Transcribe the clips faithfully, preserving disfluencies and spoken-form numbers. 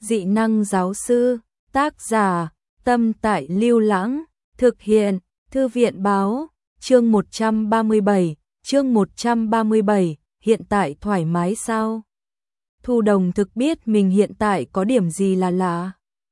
Dị năng giáo sư, tác giả, Tâm Tại Lưu Lãng, thực hiện, Thư viện báo, chương một trăm ba mươi bảy, chương một trăm ba mươi bảy, hiện tại thoải mái sao? Thu Đồng thực biết mình hiện tại có điểm gì là lạ.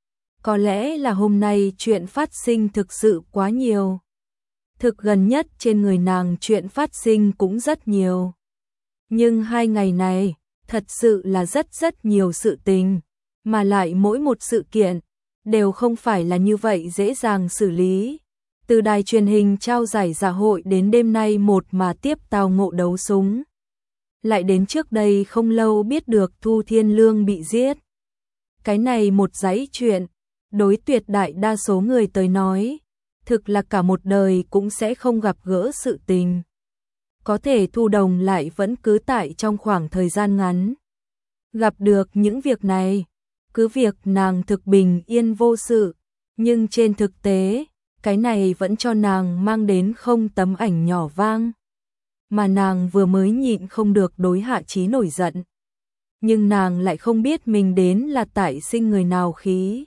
Có lẽ là hôm nay chuyện phát sinh thực sự quá nhiều. Thực gần nhất trên người nàng chuyện phát sinh cũng rất nhiều. Nhưng hai ngày này, thật sự là rất rất nhiều sự tình, mà lại mỗi một sự kiện đều không phải là như vậy dễ dàng xử lý. Từ đài truyền hình trao giải dạ hội đến đêm nay một mà tiếp tào ngộ đấu súng. Lại đến trước đây không lâu biết được Thu Thiên Lương bị giết. Cái này một dãy chuyện, đối tuyệt đại đa số người tới nói, thực là cả một đời cũng sẽ không gặp gỡ sự tình. Có thể Thu Đồng lại vẫn cứ tại trong khoảng thời gian ngắn gặp được những việc này, cứ việc nàng thực bình yên vô sự, nhưng trên thực tế, cái này vẫn cho nàng mang đến không tấm ảnh nhỏ vang. Mà nàng vừa mới nhịn không được đối Hạ Chí nổi giận. Nhưng nàng lại không biết mình đến là tại sinh người nào khí.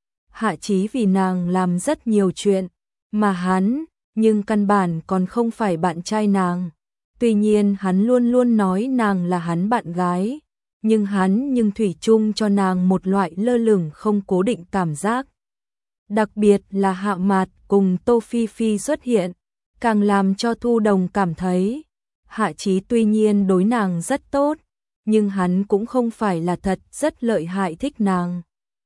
Hạ Chí vì nàng làm rất nhiều chuyện, mà hắn, nhưng căn bản còn không phải bạn trai nàng. Tuy nhiên hắn luôn luôn nói nàng là hắn bạn gái, nhưng hắn nhưng thủy chung cho nàng một loại lơ lửng không cố định cảm giác. Đặc biệt là Hạ Mạt cùng Tô Phi Phi xuất hiện, càng làm cho Thu Đồng cảm thấy, Hạ Chí tuy nhiên đối nàng rất tốt, nhưng hắn cũng không phải là thật rất lợi hại thích nàng.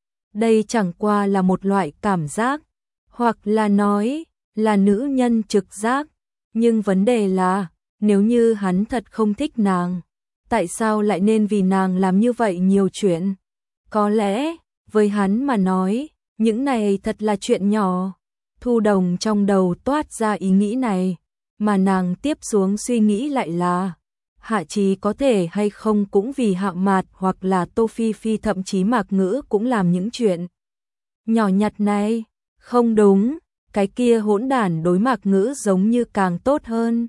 Đây chẳng qua là một loại cảm giác, hoặc là nói, là nữ nhân trực giác, nhưng vấn đề là, nếu như hắn thật không thích nàng, tại sao lại nên vì nàng làm như vậy nhiều chuyện? Có lẽ, với hắn mà nói, những này thật là chuyện nhỏ. Thu Đồng trong đầu toát ra ý nghĩ này, mà nàng tiếp xuống suy nghĩ lại là, Hạ Chí có thể hay không cũng vì Hạ Mạt hoặc là Tô Phi Phi thậm chí Mạc Ngữ cũng làm những chuyện nhỏ nhặt này. Không đúng, cái kia hỗn đản đối Mạc Ngữ giống như càng tốt hơn.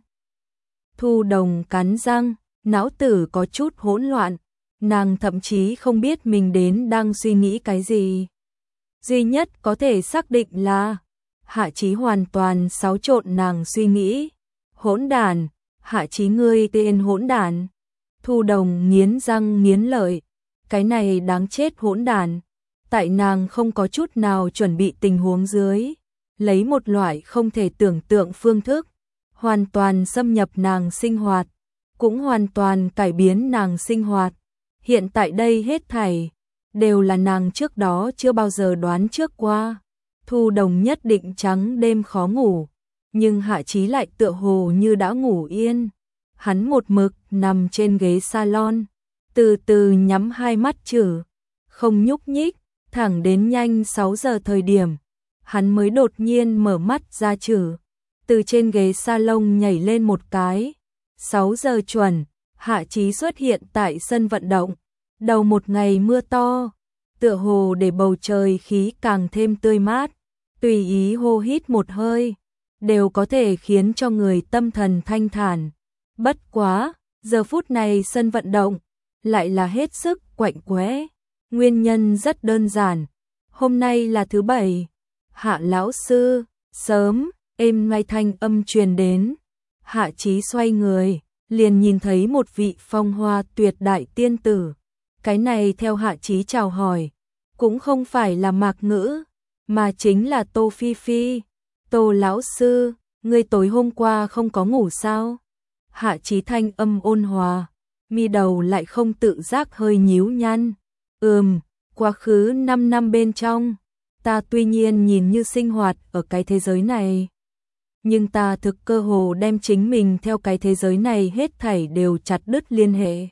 Thu Đồng cắn răng, não tử có chút hỗn loạn, nàng thậm chí không biết mình đến đang suy nghĩ cái gì. Duy nhất có thể xác định là, Hạ Chí hoàn toàn xáo trộn nàng suy nghĩ. Hỗn đản, Hạ Chí ngươi tên hỗn đản. Thu Đồng nghiến răng nghiến lợi, cái này đáng chết hỗn đản. Tại nàng không có chút nào chuẩn bị tình huống dưới, lấy một loại không thể tưởng tượng phương thức, hoàn toàn xâm nhập nàng sinh hoạt, cũng hoàn toàn cải biến nàng sinh hoạt. Hiện tại đây hết thảy đều là nàng trước đó chưa bao giờ đoán trước qua. Thu Đồng nhất định trắng đêm khó ngủ, nhưng Hạ Chí lại tựa hồ như đã ngủ yên. Hắn một mực nằm trên ghế salon, từ từ nhắm hai mắt chử, không nhúc nhích, thẳng đến nhanh sáu giờ thời điểm, hắn mới đột nhiên mở mắt ra chử, từ trên ghế salon nhảy lên một cái. sáu giờ chuẩn, Hạ Chí xuất hiện tại sân vận động. Đầu một ngày mưa to, tựa hồ để bầu trời khí càng thêm tươi mát, tùy ý hô hít một hơi, đều có thể khiến cho người tâm thần thanh thản. Bất quá, giờ phút này sân vận động lại là hết sức quạnh quẽ. Nguyên nhân rất đơn giản, hôm nay là thứ bảy. Hạ lão sư, sớm, êm ngay thanh âm truyền đến. Hạ Chí xoay người, liền nhìn thấy một vị phong hoa tuyệt đại tiên tử. Cái này theo Hạ Chí chào hỏi, cũng không phải là Mạc Ngữ, mà chính là Tô Phi Phi. Tô lão sư, ngươi tối hôm qua không có ngủ sao? Hạ Chí thanh âm ôn hòa, mi đầu lại không tự giác hơi nhíu nhăn. Ừm, quá khứ năm năm bên trong, ta tuy nhiên nhìn như sinh hoạt ở cái thế giới này, nhưng ta thực cơ hồ đem chính mình theo cái thế giới này hết thảy đều chặt đứt liên hệ.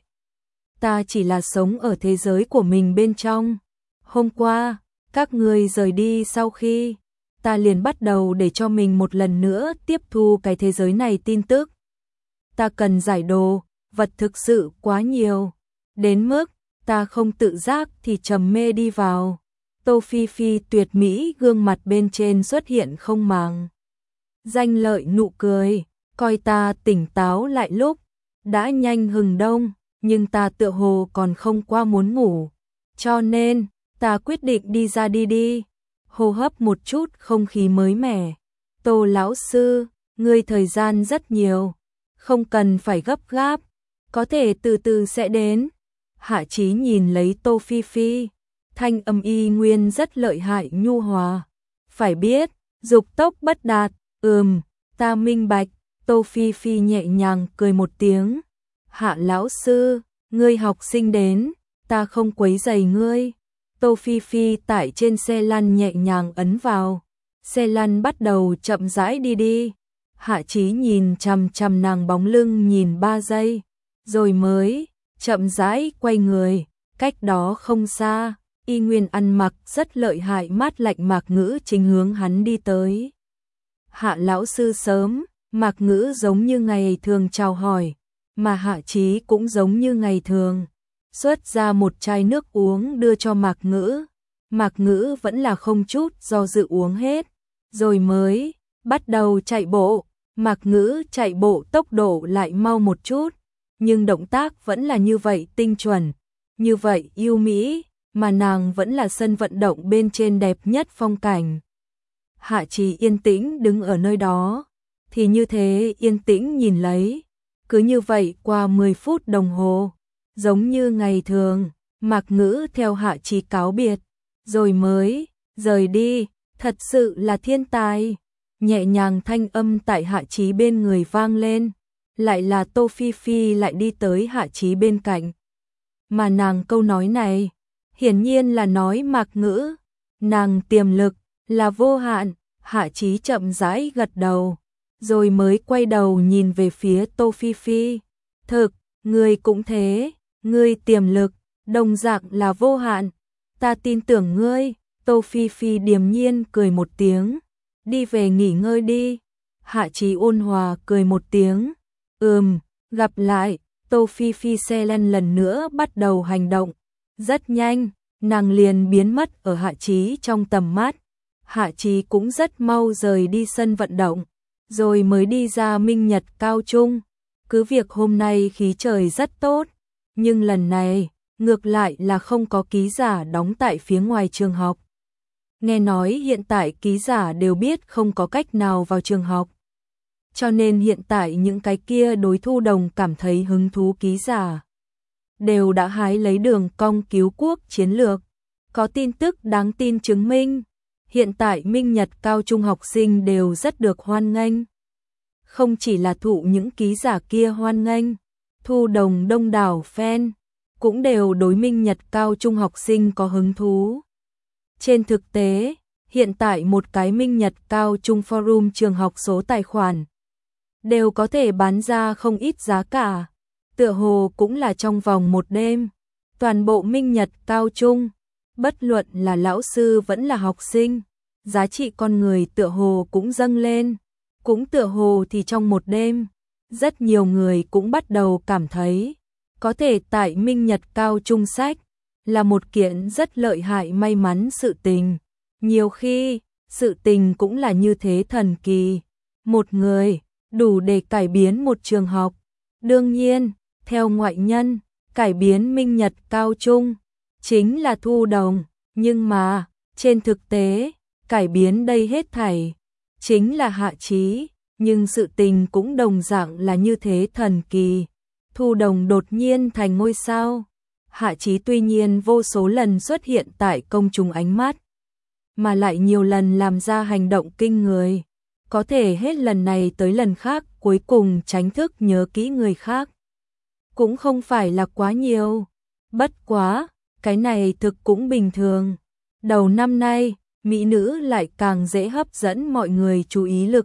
Ta chỉ là sống ở thế giới của mình bên trong. Hôm qua, các ngươi rời đi sau khi, ta liền bắt đầu để cho mình một lần nữa tiếp thu cái thế giới này tin tức. Ta cần giải đồ, vật thực sự quá nhiều, đến mức ta không tự giác thì trầm mê đi vào. Tô Phi Phi tuyệt mỹ gương mặt bên trên xuất hiện không màng danh lợi nụ cười, coi ta tỉnh táo lại lúc đã nhanh hừng đông, nhưng ta tựa hồ còn không qua muốn ngủ, cho nên ta quyết định đi ra đi đi. Hô hấp một chút không khí mới mẻ. Tô lão sư, ngươi thời gian rất nhiều, không cần phải gấp gáp, có thể từ từ sẽ đến. Hạ Chí nhìn lấy Tô Phi Phi, thanh âm y nguyên rất lợi hại nhu hòa. Phải biết, dục tốc bất đạt, ừm, ta minh bạch. Tô Phi Phi nhẹ nhàng cười một tiếng. Hạ lão sư, ngươi học sinh đến, ta không quấy rầy ngươi. Tô Phi Phi tải trên xe lăn nhẹ nhàng ấn vào. Xe lăn bắt đầu chậm rãi đi đi. Hạ Chí nhìn chằm chằm nàng bóng lưng nhìn ba giây, rồi mới chậm rãi quay người, cách đó không xa, y nguyên ăn mặc rất lợi hại mát lạnh Mạc Ngữ chính hướng hắn đi tới. Hạ lão sư sớm, Mạc Ngữ giống như ngày thường chào hỏi, mà Hạ Chí cũng giống như ngày thường, xuất ra một chai nước uống đưa cho Mạc Ngữ. Mạc Ngữ vẫn là không chút do dự uống hết, rồi mới bắt đầu chạy bộ. Mạc Ngữ chạy bộ tốc độ lại mau một chút, nhưng động tác vẫn là như vậy tinh chuẩn, như vậy yêu mỹ, mà nàng vẫn là sân vận động bên trên đẹp nhất phong cảnh. Hạ Chí yên tĩnh đứng ở nơi đó, thì như thế yên tĩnh nhìn lấy, cứ như vậy qua mười phút đồng hồ, giống như ngày thường. Mạc Ngữ theo Hạ Chí cáo biệt, rồi mới rời đi, thật sự là thiên tài. Nhẹ nhàng thanh âm tại Hạ Chí bên người vang lên, lại là Tô Phi Phi lại đi tới Hạ Chí bên cạnh. Mà nàng câu nói này, hiển nhiên là nói Mạc Ngữ, nàng tiềm lực là vô hạn. Hạ Chí chậm rãi gật đầu, rồi mới quay đầu nhìn về phía Tô Phi Phi. Thực, ngươi cũng thế, ngươi tiềm lực, đồng dạng là vô hạn, ta tin tưởng ngươi. Tô Phi Phi điềm nhiên cười một tiếng, đi về nghỉ ngơi đi. Hạ Chí ôn hòa cười một tiếng, ừm, gặp lại. Tô Phi Phi xe lăn lần nữa bắt đầu hành động, rất nhanh, nàng liền biến mất ở Hạ Chí trong tầm mắt. Hạ Chí cũng rất mau rời đi sân vận động, rồi mới đi ra Minh Nhật Cao Trung. Cứ việc hôm nay khí trời rất tốt, nhưng lần này, ngược lại là không có ký giả đóng tại phía ngoài trường học. Nghe nói hiện tại ký giả đều biết không có cách nào vào trường học, cho nên hiện tại những cái kia đối Thu Đồng cảm thấy hứng thú ký giả đều đã hái lấy đường cong cứu quốc chiến lược. Có tin tức đáng tin chứng minh, hiện tại Minh Nhật Cao Trung học sinh đều rất được hoan nghênh. Không chỉ là thụ những ký giả kia hoan nghênh, Thu Đồng đông đảo fan cũng đều đối Minh Nhật Cao Trung học sinh có hứng thú. Trên thực tế, hiện tại một cái Minh Nhật Cao Trung forum trường học số tài khoản đều có thể bán ra không ít giá cả. Tựa hồ cũng là trong vòng một đêm, toàn bộ Minh Nhật Cao Trung, bất luận là lão sư vẫn là học sinh, giá trị con người tựa hồ cũng dâng lên. Cũng tựa hồ thì trong một đêm, rất nhiều người cũng bắt đầu cảm thấy có thể tại Minh Nhật Cao Trung sách là một kiện rất lợi hại may mắn sự tình. Nhiều khi, sự tình cũng là như thế thần kỳ. Một người, đủ để cải biến một trường học. Đương nhiên, theo ngoại nhân, cải biến Minh Nhật Cao Trung chính là Thu Đồng. Nhưng mà, trên thực tế, cải biến đây hết thảy chính là Hạ Chí. Nhưng sự tình cũng đồng dạng là như thế thần kỳ. Thu Đồng đột nhiên thành ngôi sao. Hạ Chí tuy nhiên vô số lần xuất hiện tại công chúng ánh mắt, mà lại nhiều lần làm ra hành động kinh người. Có thể hết lần này tới lần khác cuối cùng tránh thức nhớ kỹ người khác cũng không phải là quá nhiều. Bất quá, cái này thực cũng bình thường. Đầu năm nay, mỹ nữ lại càng dễ hấp dẫn mọi người chú ý lực.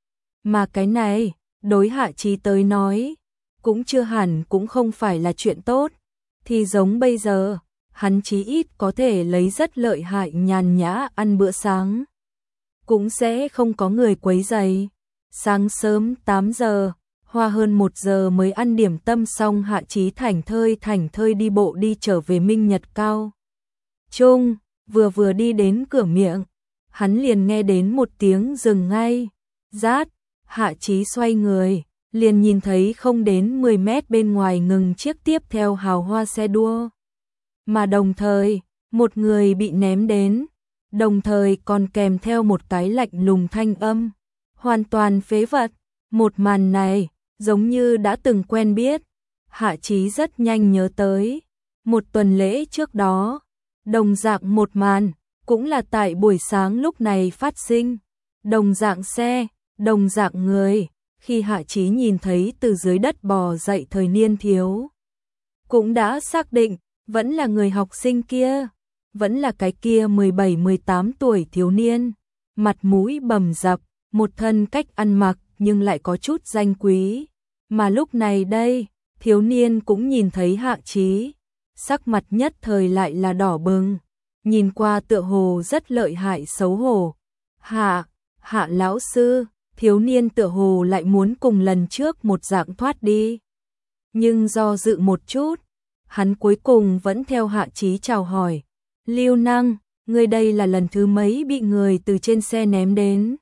Mà cái này, đối Hạ Chí tới nói, cũng chưa hẳn cũng không phải là chuyện tốt. Thì giống bây giờ, hắn chí ít có thể lấy rất lợi hại nhàn nhã ăn bữa sáng. Cũng sẽ không có người quấy rầy. Sáng sớm tám giờ, hoa hơn một giờ mới ăn điểm tâm xong, Hạ Chí thảnh thơi thảnh thơi đi bộ đi trở về Minh Nhật Cao Trung. Vừa vừa đi đến cửa miệng, hắn liền nghe đến một tiếng dừng ngay. Rát, Hạ Chí xoay người, liền nhìn thấy không đến mười mét bên ngoài ngừng chiếc tiếp theo hào hoa xe đua. Mà đồng thời, một người bị ném đến, đồng thời còn kèm theo một cái lạnh lùng thanh âm, hoàn toàn phế vật. Một màn này, giống như đã từng quen biết. Hạ Chí rất nhanh nhớ tới, một tuần lễ trước đó, đồng dạng một màn, cũng là tại buổi sáng lúc này phát sinh. Đồng dạng xe, đồng dạng người, khi Hạ Chí nhìn thấy từ dưới đất bò dậy thời niên thiếu. Cũng đã xác định, vẫn là người học sinh kia, vẫn là cái kia mười bảy mười tám tuổi thiếu niên, mặt mũi bầm dập, một thân cách ăn mặc nhưng lại có chút danh quý. Mà lúc này đây, thiếu niên cũng nhìn thấy Hạ Chí, sắc mặt nhất thời lại là đỏ bừng, nhìn qua tựa hồ rất lợi hại xấu hổ. Hạ, Hạ lão sư, thiếu niên tựa hồ lại muốn cùng lần trước một dạng thoát đi. Nhưng do dự một chút, hắn cuối cùng vẫn theo Hạ Chí chào hỏi. Lưu Năng, ngươi đây là lần thứ mấy bị người từ trên xe ném đến?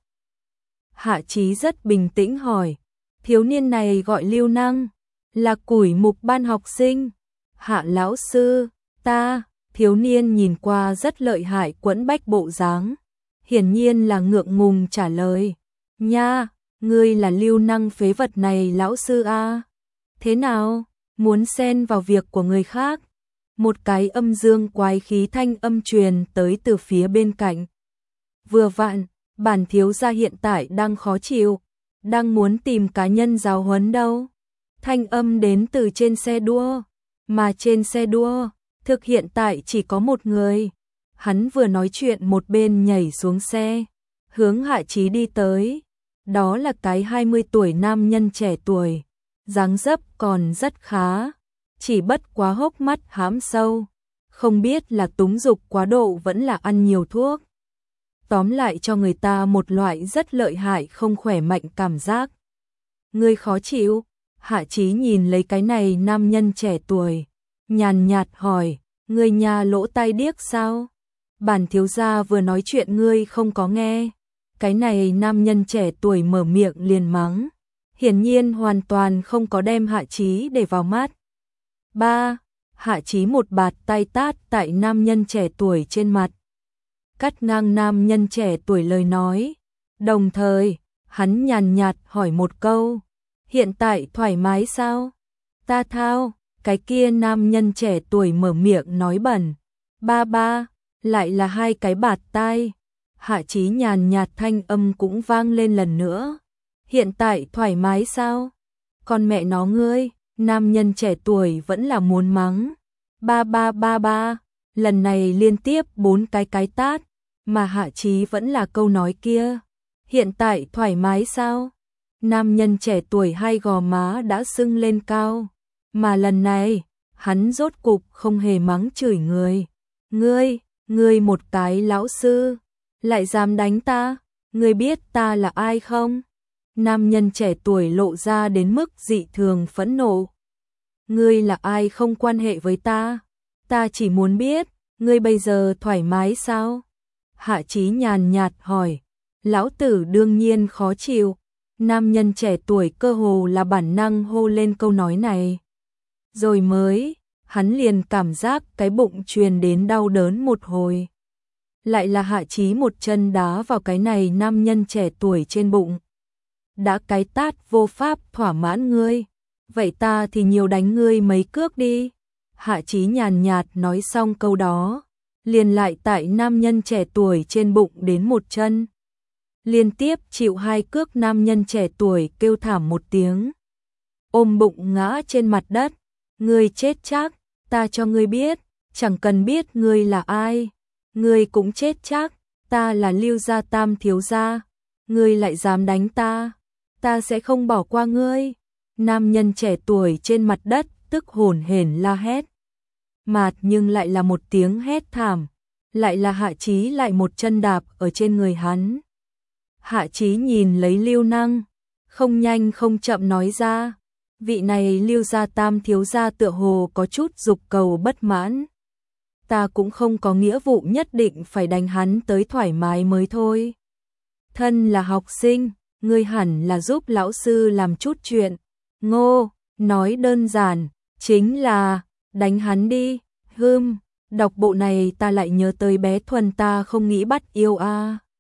Hạ Chí rất bình tĩnh hỏi. Thiếu niên này gọi Lưu Năng, là củi mục ban học sinh. Hạ lão sư, ta, thiếu niên nhìn qua rất lợi hại quẫn bách bộ dáng, hiển nhiên là ngượng ngùng trả lời. Nha, ngươi là Lưu Năng phế vật này lão sư a? Thế nào, muốn xen vào việc của người khác? Một cái âm dương quái khí thanh âm truyền tới từ phía bên cạnh. Vừa vặn, bản thiếu gia hiện tại đang khó chịu, đang muốn tìm cá nhân giáo huấn đâu. Thanh âm đến từ trên xe đua, mà trên xe đua, thực hiện tại chỉ có một người. Hắn vừa nói chuyện một bên nhảy xuống xe, hướng Hạ Chí đi tới. Đó là cái hai mươi tuổi nam nhân trẻ tuổi, dáng dấp còn rất khá, chỉ bất quá hốc mắt hám sâu, không biết là túng dục quá độ vẫn là ăn nhiều thuốc. Tóm lại cho người ta một loại rất lợi hại không khỏe mạnh cảm giác. Ngươi khó chịu? Hạ Chí nhìn lấy cái này nam nhân trẻ tuổi, nhàn nhạt hỏi, ngươi nhà lỗ tai điếc sao? Bản thiếu gia vừa nói chuyện ngươi không có nghe. Cái này nam nhân trẻ tuổi mở miệng liền mắng, hiển nhiên hoàn toàn không có đem Hạ Chí để vào mắt. Ba, Hạ Chí một bạt tay tát tại nam nhân trẻ tuổi trên mặt, cắt ngang nam nhân trẻ tuổi lời nói, đồng thời, hắn nhàn nhạt hỏi một câu, hiện tại thoải mái sao? Ta thao, cái kia nam nhân trẻ tuổi mở miệng nói bẩn, ba ba, lại là hai cái bạt tai. Hạ Chí nhàn nhạt thanh âm cũng vang lên lần nữa. Hiện tại thoải mái sao? Con mẹ nó ngươi, nam nhân trẻ tuổi vẫn là muốn mắng. Ba ba ba ba, lần này liên tiếp bốn cái cái tát, mà Hạ Chí vẫn là câu nói kia. Hiện tại thoải mái sao? Nam nhân trẻ tuổi hai gò má đã sưng lên cao, mà lần này, hắn rốt cục không hề mắng chửi người. Ngươi, ngươi một cái lão sư, lại dám đánh ta, ngươi biết ta là ai không? Nam nhân trẻ tuổi lộ ra đến mức dị thường phẫn nộ. Ngươi là ai không quan hệ với ta, ta chỉ muốn biết, ngươi bây giờ thoải mái sao? Hạ Chí nhàn nhạt hỏi, lão tử đương nhiên khó chịu. Nam nhân trẻ tuổi cơ hồ là bản năng hô lên câu nói này. Rồi mới, hắn liền cảm giác cái bụng truyền đến đau đớn một hồi. Lại là Hạ Chí một chân đá vào cái này nam nhân trẻ tuổi trên bụng. Đã cái tát vô pháp thỏa mãn ngươi, vậy ta thì nhiều đánh ngươi mấy cước đi. Hạ Chí nhàn nhạt nói xong câu đó, liền lại tại nam nhân trẻ tuổi trên bụng đến một chân. Liên tiếp chịu hai cước, nam nhân trẻ tuổi kêu thảm một tiếng, ôm bụng ngã trên mặt đất. Ngươi chết chắc, ta cho ngươi biết, chẳng cần biết ngươi là ai, ngươi cũng chết chắc, ta là Lưu gia tam thiếu gia, ngươi lại dám đánh ta, ta sẽ không bỏ qua ngươi. Nam nhân trẻ tuổi trên mặt đất tức hổn hển la hét, mạt nhưng lại là một tiếng hét thảm, lại là Hạ Chí lại một chân đạp ở trên người hắn. Hạ Chí nhìn lấy Lưu Năng, không nhanh không chậm nói ra, vị này Lưu gia tam thiếu gia tựa hồ có chút dục cầu bất mãn. Ta cũng không có nghĩa vụ nhất định phải đánh hắn tới thoải mái mới thôi. Thân là học sinh, ngươi hẳn là giúp lão sư làm chút chuyện. Ngô, nói đơn giản, chính là, đánh hắn đi, hưm, Đọc bộ này ta lại nhớ tới bé Thuần, ta không nghĩ bắt yêu a.